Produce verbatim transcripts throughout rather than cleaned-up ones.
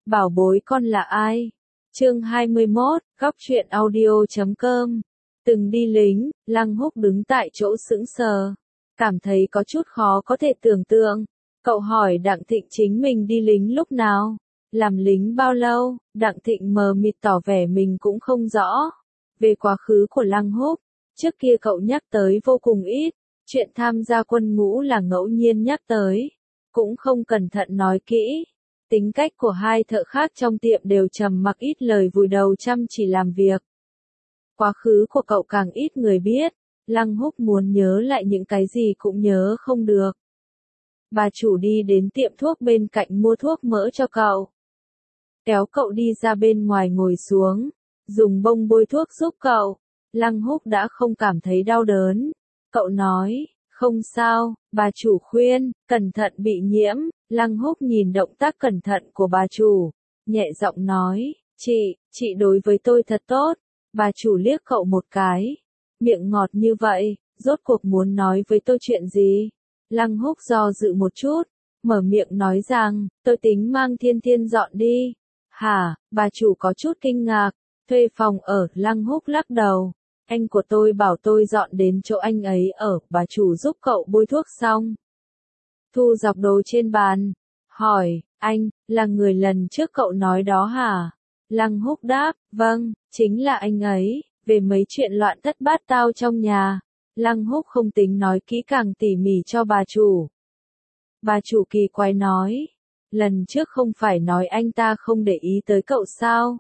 Bảo bối con là ai? Chương hai mươi mốt, góc truyện audio chấm com. Từng đi lính, Lăng Húc đứng tại chỗ sững sờ, cảm thấy có chút khó có thể tưởng tượng. Cậu hỏi Đặng Thịnh chính mình đi lính lúc nào? Làm lính bao lâu? Đặng Thịnh mờ mịt tỏ vẻ mình cũng không rõ. Về quá khứ của Lăng Húc, trước kia cậu nhắc tới vô cùng ít, chuyện tham gia quân ngũ là ngẫu nhiên nhắc tới, cũng không cẩn thận nói kỹ. Tính cách của hai thợ khác trong tiệm đều trầm mặc ít lời vùi đầu chăm chỉ làm việc. Quá khứ của cậu càng ít người biết, Lăng Húc muốn nhớ lại những cái gì cũng nhớ không được. Bà chủ đi đến tiệm thuốc bên cạnh mua thuốc mỡ cho cậu. Kéo cậu đi ra bên ngoài ngồi xuống, dùng bông bôi thuốc giúp cậu. Lăng Húc đã không cảm thấy đau đớn. Cậu nói, không sao, bà chủ khuyên, cẩn thận bị nhiễm. Lăng Húc nhìn động tác cẩn thận của bà chủ, nhẹ giọng nói, chị, chị đối với tôi thật tốt. Bà chủ liếc cậu một cái, miệng ngọt như vậy, rốt cuộc muốn nói với tôi chuyện gì? Lăng Húc do dự một chút, mở miệng nói rằng, tôi tính mang Thiên Thiên dọn đi. Hả? Bà chủ có chút kinh ngạc, thuê phòng ở. Lăng Húc lắc đầu, anh của tôi bảo tôi dọn đến chỗ anh ấy ở. Bà chủ giúp cậu bôi thuốc xong, thu dọc đồ trên bàn, hỏi, anh, là người lần trước cậu nói đó hả? Lăng Húc đáp, vâng, chính là anh ấy, về mấy chuyện loạn thất bát tao trong nhà. Lăng Húc không tính nói kỹ càng tỉ mỉ cho bà chủ. Bà chủ kỳ quái nói, lần trước không phải nói anh ta không để ý tới cậu sao?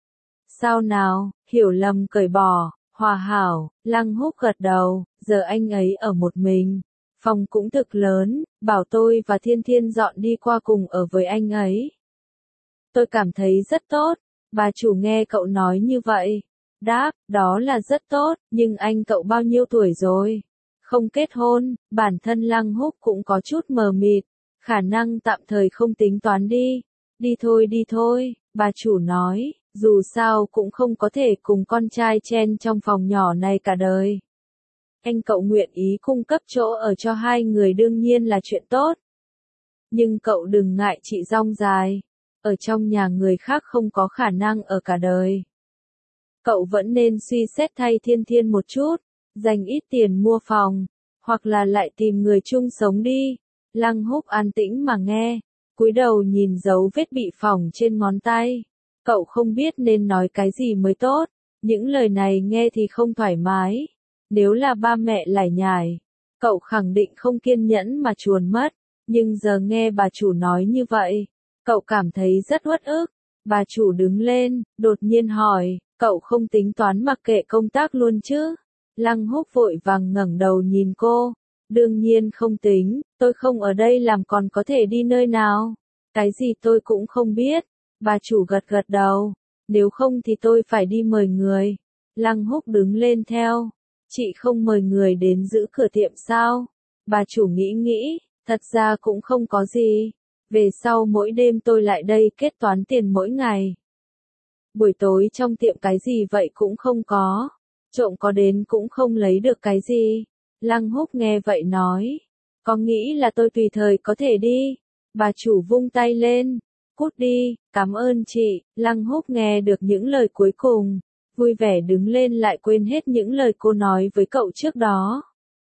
Sao nào, hiểu lầm cởi bỏ, hòa hảo. Lăng Húc gật đầu, giờ anh ấy ở một mình. Phòng cũng thực lớn, bảo tôi và Thiên Thiên dọn đi qua cùng ở với anh ấy. Tôi cảm thấy rất tốt. Bà chủ nghe cậu nói như vậy, đáp, đó là rất tốt, nhưng anh cậu bao nhiêu tuổi rồi? Không kết hôn. Bản thân Lăng Húc cũng có chút mờ mịt, khả năng tạm thời không tính toán đi. Đi thôi đi thôi, bà chủ nói, dù sao cũng không có thể cùng con trai chen trong phòng nhỏ này cả đời. Anh cậu nguyện ý cung cấp chỗ ở cho hai người đương nhiên là chuyện tốt. Nhưng cậu đừng ngại chị rong dài, ở trong nhà người khác không có khả năng ở cả đời. Cậu vẫn nên suy xét thay Thiên Thiên một chút, dành ít tiền mua phòng, hoặc là lại tìm người chung sống đi. Lăng Húc an tĩnh mà nghe, cúi đầu nhìn dấu vết bị phỏng trên ngón tay. Cậu không biết nên nói cái gì mới tốt, những lời này nghe thì không thoải mái. Nếu là ba mẹ lải nhải, cậu khẳng định không kiên nhẫn mà chuồn mất, nhưng giờ nghe bà chủ nói như vậy, cậu cảm thấy rất uất ức. Bà chủ đứng lên, đột nhiên hỏi, cậu không tính toán mặc kệ công tác luôn chứ? Lăng Húc vội vàng ngẩng đầu nhìn cô, đương nhiên không tính, tôi không ở đây làm còn có thể đi nơi nào? Cái gì tôi cũng không biết. Bà chủ gật gật đầu, nếu không thì tôi phải đi mời người. Lăng Húc đứng lên theo. Chị không mời người đến giữ cửa tiệm sao? Bà chủ nghĩ nghĩ, thật ra cũng không có gì. Về sau mỗi đêm tôi lại đây kết toán tiền mỗi ngày. Buổi tối trong tiệm cái gì vậy cũng không có. Trộm có đến cũng không lấy được cái gì. Lăng Húc nghe vậy nói, có nghĩ là tôi tùy thời có thể đi. Bà chủ vung tay lên, cút đi, cảm ơn chị. Lăng Húc nghe được những lời cuối cùng, vui vẻ đứng lên lại quên hết những lời cô nói với cậu trước đó.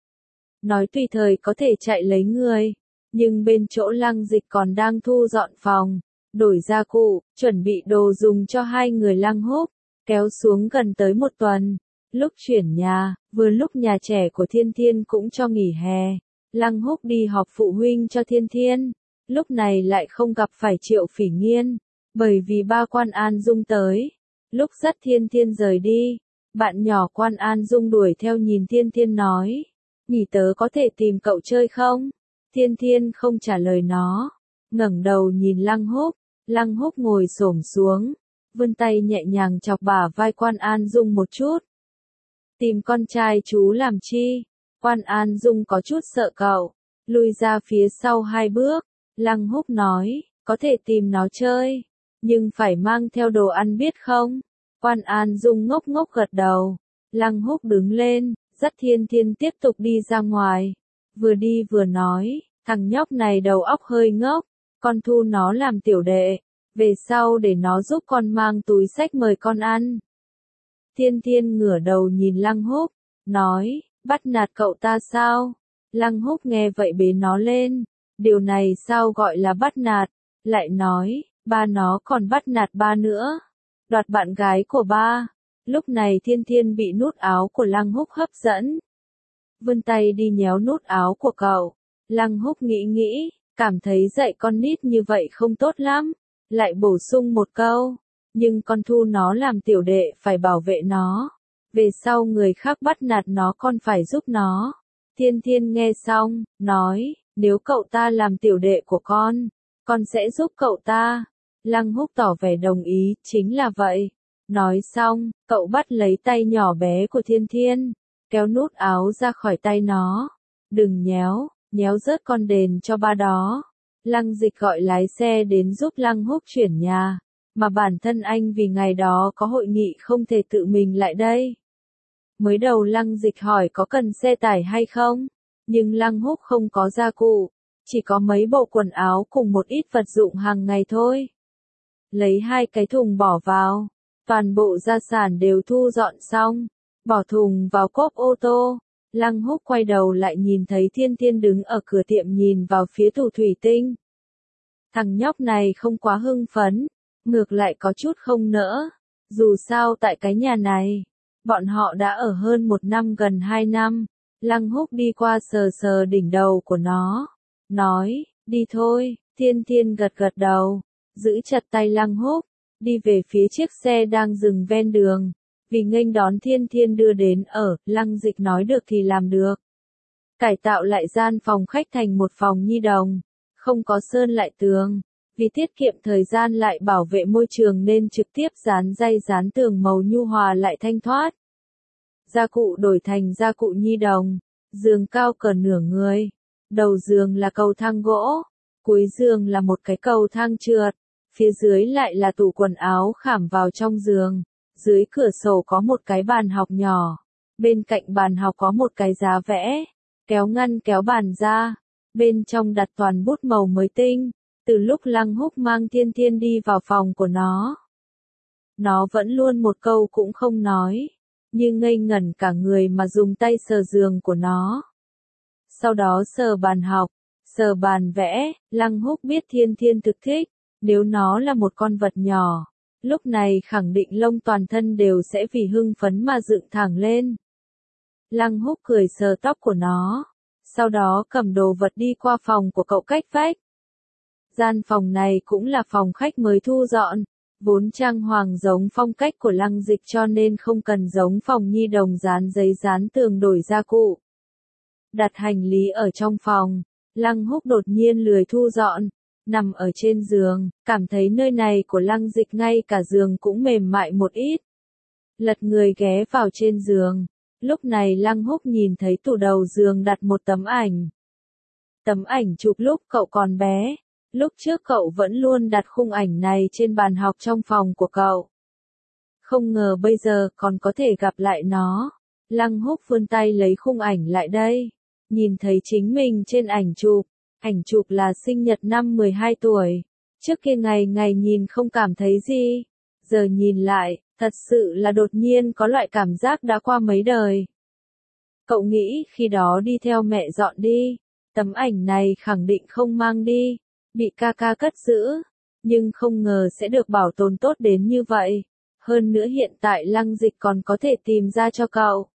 Nói tùy thời có thể chạy lấy người, nhưng bên chỗ Lăng Dịch còn đang thu dọn phòng, đổi gia cụ, chuẩn bị đồ dùng cho hai người. Lăng Húc kéo xuống gần tới một tuần. Lúc chuyển nhà, vừa lúc nhà trẻ của Thiên Thiên cũng cho nghỉ hè, Lăng Húc đi họp phụ huynh cho Thiên Thiên. Lúc này lại không gặp phải Triệu Phỉ Nghiên, bởi vì ba Quan An Dung tới. Lúc dắt Thiên Thiên rời đi, bạn nhỏ Quan An Dung đuổi theo nhìn Thiên Thiên nói, nghỉ tớ có thể tìm cậu chơi không? Thiên Thiên không trả lời nó, ngẩng đầu nhìn Lăng Húc. Lăng Húc ngồi xổm xuống, vươn tay nhẹ nhàng chọc bả vai Quan An Dung một chút. Tìm con trai chú làm chi? Quan An Dung có chút sợ cậu, lùi ra phía sau hai bước. Lăng Húc nói, có thể tìm nó chơi, nhưng phải mang theo đồ ăn biết không? Quan An Dung ngốc ngốc gật đầu. Lăng Húc đứng lên, dắt Thiên Thiên tiếp tục đi ra ngoài. Vừa đi vừa nói, thằng nhóc này đầu óc hơi ngốc, con thu nó làm tiểu đệ. Về sau để nó giúp con mang túi xách mời con ăn. Thiên Thiên ngửa đầu nhìn Lăng Húc, nói, bắt nạt cậu ta sao? Lăng Húc nghe vậy bế nó lên, điều này sao gọi là bắt nạt? Lại nói, ba nó còn bắt nạt ba nữa, đoạt bạn gái của ba. Lúc này Thiên Thiên bị nút áo của Lăng Húc hấp dẫn. Vươn tay đi nhéo nút áo của cậu. Lăng Húc nghĩ nghĩ, cảm thấy dạy con nít như vậy không tốt lắm. Lại bổ sung một câu, nhưng con thu nó làm tiểu đệ phải bảo vệ nó. Về sau người khác bắt nạt nó con phải giúp nó. Thiên Thiên nghe xong, nói, nếu cậu ta làm tiểu đệ của con, con sẽ giúp cậu ta. Lăng Húc tỏ vẻ đồng ý, chính là vậy. Nói xong, cậu bắt lấy tay nhỏ bé của Thiên Thiên, kéo nút áo ra khỏi tay nó. Đừng nhéo, nhéo rớt con đền cho ba đó. Lăng Dịch gọi lái xe đến giúp Lăng Húc chuyển nhà, mà bản thân anh vì ngày đó có hội nghị không thể tự mình lại đây. Mới đầu Lăng Dịch hỏi có cần xe tải hay không, nhưng Lăng Húc không có gia cụ, chỉ có mấy bộ quần áo cùng một ít vật dụng hàng ngày thôi. Lấy hai cái thùng bỏ vào, toàn bộ gia sản đều thu dọn xong, bỏ thùng vào cốp ô tô. Lăng Húc quay đầu lại nhìn thấy Thiên Thiên đứng ở cửa tiệm nhìn vào phía tủ thủy tinh. Thằng nhóc này không quá hưng phấn, ngược lại có chút không nỡ. Dù sao tại cái nhà này, bọn họ đã ở hơn một năm gần hai năm. Lăng Húc đi qua sờ sờ đỉnh đầu của nó, nói, đi thôi. Thiên Thiên gật gật đầu, giữ chặt tay Lăng Húc, đi về phía chiếc xe đang dừng ven đường. Vì nghênh đón Thiên Thiên đưa đến ở, Lăng Dịch nói được thì làm được. Cải tạo lại gian phòng khách thành một phòng nhi đồng, không có sơn lại tường. Vì tiết kiệm thời gian lại bảo vệ môi trường nên trực tiếp dán dây dán tường màu nhu hòa lại thanh thoát. Gia cụ đổi thành gia cụ nhi đồng, giường cao cỡ nửa người. Đầu giường là cầu thang gỗ, cuối giường là một cái cầu thang trượt, phía dưới lại là tủ quần áo khảm vào trong giường. Dưới cửa sổ có một cái bàn học nhỏ, bên cạnh bàn học có một cái giá vẽ, kéo ngăn kéo bàn ra, bên trong đặt toàn bút màu mới tinh. Từ lúc Lăng Húc mang Thiên Thiên đi vào phòng của nó, nó vẫn luôn một câu cũng không nói, như ngây ngẩn cả người mà dùng tay sờ giường của nó. Sau đó sờ bàn học, sờ bàn vẽ. Lăng Húc biết Thiên Thiên thực thích, nếu nó là một con vật nhỏ, lúc này khẳng định lông toàn thân đều sẽ vì hưng phấn mà dựng thẳng lên. Lăng Húc cười sờ tóc của nó, sau đó cầm đồ vật đi qua phòng của cậu cách vách. Gian phòng này cũng là phòng khách mới thu dọn, vốn trang hoàng giống phong cách của Lăng Dịch cho nên không cần giống phòng nhi đồng dán giấy dán tường đổi gia cụ. Đặt hành lý ở trong phòng, Lăng Húc đột nhiên lười thu dọn, nằm ở trên giường, cảm thấy nơi này của Lăng Dịch ngay cả giường cũng mềm mại một ít. Lật người ghé vào trên giường, lúc này Lăng Húc nhìn thấy tủ đầu giường đặt một tấm ảnh. Tấm ảnh chụp lúc cậu còn bé, lúc trước cậu vẫn luôn đặt khung ảnh này trên bàn học trong phòng của cậu. Không ngờ bây giờ còn có thể gặp lại nó. Lăng Húc vươn tay lấy khung ảnh lại đây, nhìn thấy chính mình trên ảnh chụp. Ảnh chụp là sinh nhật năm mười hai tuổi. Trước kia ngày ngày nhìn không cảm thấy gì. Giờ nhìn lại, thật sự là đột nhiên có loại cảm giác đã qua mấy đời. Cậu nghĩ khi đó đi theo mẹ dọn đi, tấm ảnh này khẳng định không mang đi, bị ca ca cất giữ. Nhưng không ngờ sẽ được bảo tồn tốt đến như vậy. Hơn nữa hiện tại Lăng Dịch còn có thể tìm ra cho cậu.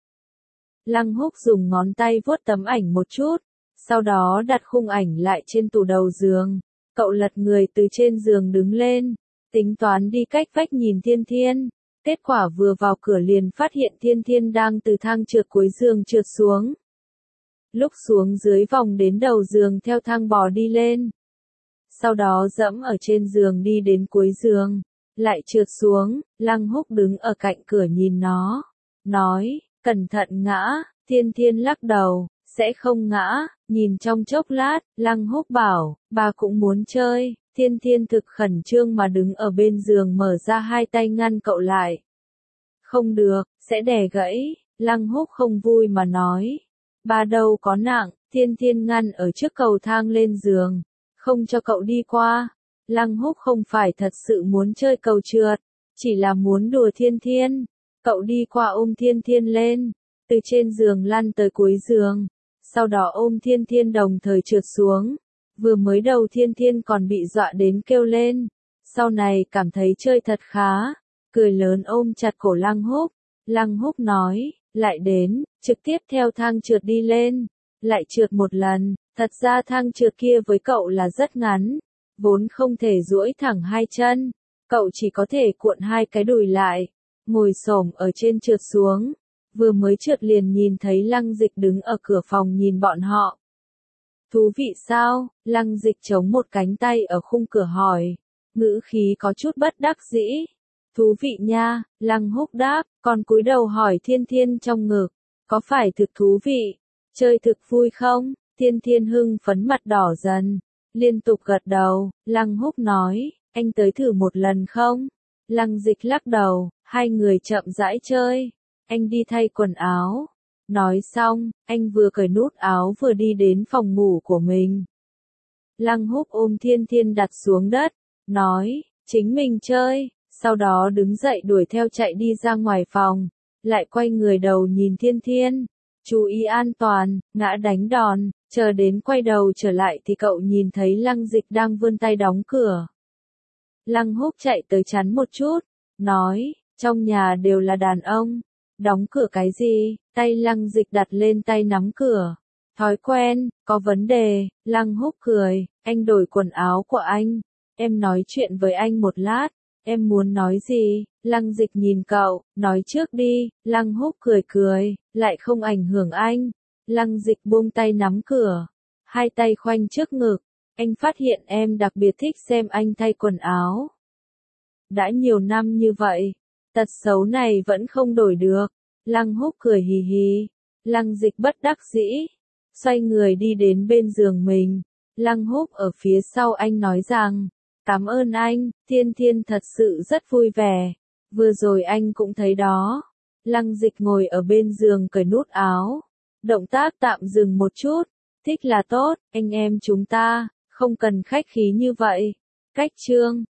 Lăng Húc dùng ngón tay vuốt tấm ảnh một chút. Sau đó đặt khung ảnh lại trên tủ đầu giường. Cậu lật người từ trên giường đứng lên, tính toán đi cách vách nhìn Thiên Thiên. Kết quả vừa vào cửa liền phát hiện Thiên Thiên đang từ thang trượt cuối giường trượt xuống. Lúc xuống dưới vòng đến đầu giường theo thang bò đi lên. Sau đó dẫm ở trên giường đi đến cuối giường, lại trượt xuống. Lăng Húc đứng ở cạnh cửa nhìn nó, nói, cẩn thận ngã. Thiên Thiên lắc đầu, sẽ không ngã. Nhìn trong chốc lát, Lăng Húc bảo, bà cũng muốn chơi. Thiên Thiên thực khẩn trương mà đứng ở bên giường mở ra hai tay ngăn cậu lại. Không được, sẽ đè gãy. Lăng Húc không vui mà nói, bà đâu có nặng. Thiên Thiên ngăn ở trước cầu thang lên giường, không cho cậu đi qua. Lăng Húc không phải thật sự muốn chơi cầu trượt, chỉ là muốn đùa Thiên Thiên. Cậu đi qua ôm Thiên Thiên lên, từ trên giường lăn tới cuối giường, sau đó ôm Thiên Thiên đồng thời trượt xuống. Vừa mới đầu Thiên Thiên còn bị dọa đến kêu lên, sau này cảm thấy chơi thật khá, cười lớn ôm chặt cổ Lăng Húc. Lăng Húc nói, lại đến, trực tiếp theo thang trượt đi lên, lại trượt một lần, thật ra thang trượt kia với cậu là rất ngắn, vốn không thể duỗi thẳng hai chân, cậu chỉ có thể cuộn hai cái đùi lại, ngồi xổm ở trên trượt xuống. Vừa mới trượt liền nhìn thấy Lăng Dịch đứng ở cửa phòng nhìn bọn họ. Thú vị sao? Lăng Dịch chống một cánh tay ở khung cửa hỏi, ngữ khí có chút bất đắc dĩ. Thú vị nha, Lăng Húc đáp, còn cúi đầu hỏi Thiên Thiên trong ngực, có phải thực thú vị? Chơi thực vui không? Thiên Thiên hưng phấn mặt đỏ dần, liên tục gật đầu. Lăng Húc nói, anh tới thử một lần không? Lăng Dịch lắc đầu, hai người chậm rãi chơi. Anh đi thay quần áo. Nói xong, anh vừa cởi nút áo vừa đi đến phòng ngủ của mình. Lăng Húc ôm Thiên Thiên đặt xuống đất, nói, chính mình chơi, sau đó đứng dậy đuổi theo chạy đi ra ngoài phòng, lại quay người đầu nhìn Thiên Thiên, chú ý an toàn, ngã đánh đòn, chờ đến quay đầu trở lại thì cậu nhìn thấy Lăng Dịch đang vươn tay đóng cửa. Lăng Húc chạy tới chắn một chút, nói, trong nhà đều là đàn ông, đóng cửa cái gì? Tay Lăng Dịch đặt lên tay nắm cửa. Thói quen, có vấn đề. Lăng Húc cười, anh đổi quần áo của anh, em nói chuyện với anh một lát. Em muốn nói gì? Lăng Dịch nhìn cậu, nói trước đi. Lăng Húc cười cười, lại không ảnh hưởng anh. Lăng Dịch buông tay nắm cửa, hai tay khoanh trước ngực. Anh phát hiện em đặc biệt thích xem anh thay quần áo. Đã nhiều năm như vậy, tật xấu này vẫn không đổi được. Lăng Húc cười hì hì. Lăng Dịch bất đắc dĩ, xoay người đi đến bên giường mình. Lăng Húc ở phía sau anh nói rằng, cảm ơn anh, Thiên Thiên thật sự rất vui vẻ. Vừa rồi anh cũng thấy đó. Lăng Dịch ngồi ở bên giường cởi nút áo. Động tác tạm dừng một chút. Thích là tốt, anh em chúng ta, không cần khách khí như vậy. Cách chương